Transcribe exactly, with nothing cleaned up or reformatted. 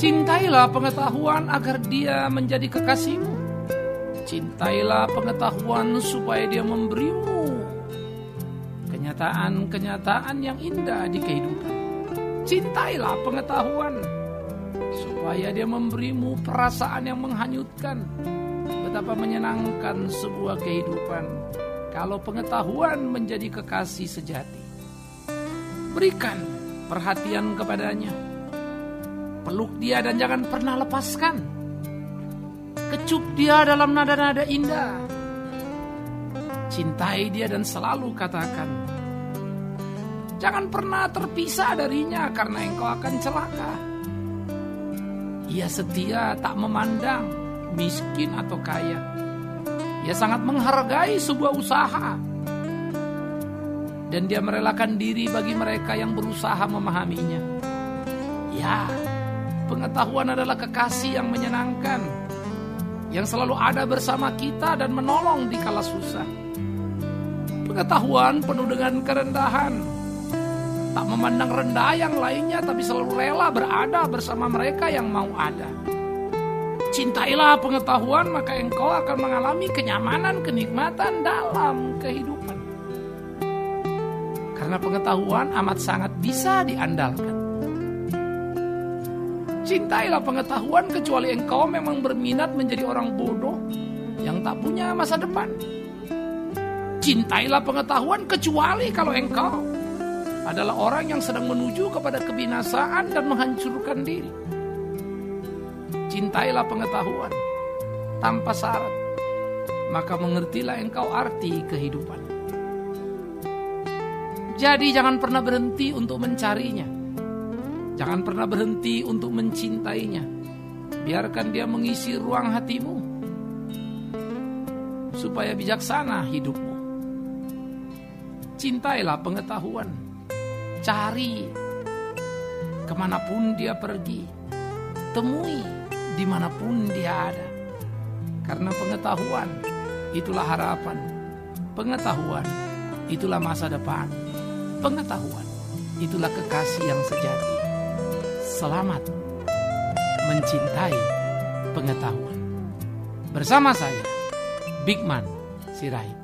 Cintailah pengetahuan agar dia menjadi kekasihmu. Cintailah pengetahuan supaya dia memberimu kenyataan-kenyataan yang indah di kehidupan. Cintailah pengetahuan supaya dia memberimu perasaan yang menghanyutkan. Betapa menyenangkan sebuah kehidupan kalau pengetahuan menjadi kekasih sejati. Berikan perhatian kepadanya. Peluk dia dan jangan pernah lepaskan. Kecup dia dalam nada-nada indah. Cintai dia dan selalu katakan, jangan pernah terpisah darinya karena engkau akan celaka. Ia setia tak memandang miskin atau kaya. Ia sangat menghargai sebuah usaha. Dan dia merelakan diri bagi mereka yang berusaha memahaminya. Ya, pengetahuan adalah kekasih yang menyenangkan, yang selalu ada bersama kita dan menolong di kala susah. Pengetahuan penuh dengan kerendahan, tak memandang rendah yang lainnya, tapi selalu rela berada bersama mereka yang mau ada. Cintailah pengetahuan, maka engkau akan mengalami kenyamanan, kenikmatan dalam kehidupan. Karena pengetahuan amat sangat bisa diandalkan. Cintailah pengetahuan kecuali engkau memang berminat menjadi orang bodoh yang tak punya masa depan. Cintailah pengetahuan kecuali kalau engkau adalah orang yang sedang menuju kepada kebinasaan dan menghancurkan diri. Cintailah pengetahuan tanpa syarat, maka mengertilah engkau arti kehidupan. Jadi jangan pernah berhenti untuk mencarinya. Jangan pernah berhenti untuk mencintainya. Biarkan dia mengisi ruang hatimu, supaya bijaksana hidupmu. Cintailah pengetahuan. Cari kemanapun dia pergi. Temui dimanapun dia ada. Karena pengetahuan itulah harapan. Pengetahuan itulah masa depan. Pengetahuan itulah kekasih yang sejati. Selamat mencintai pengetahuan. Bersama saya, Bigman Sirait.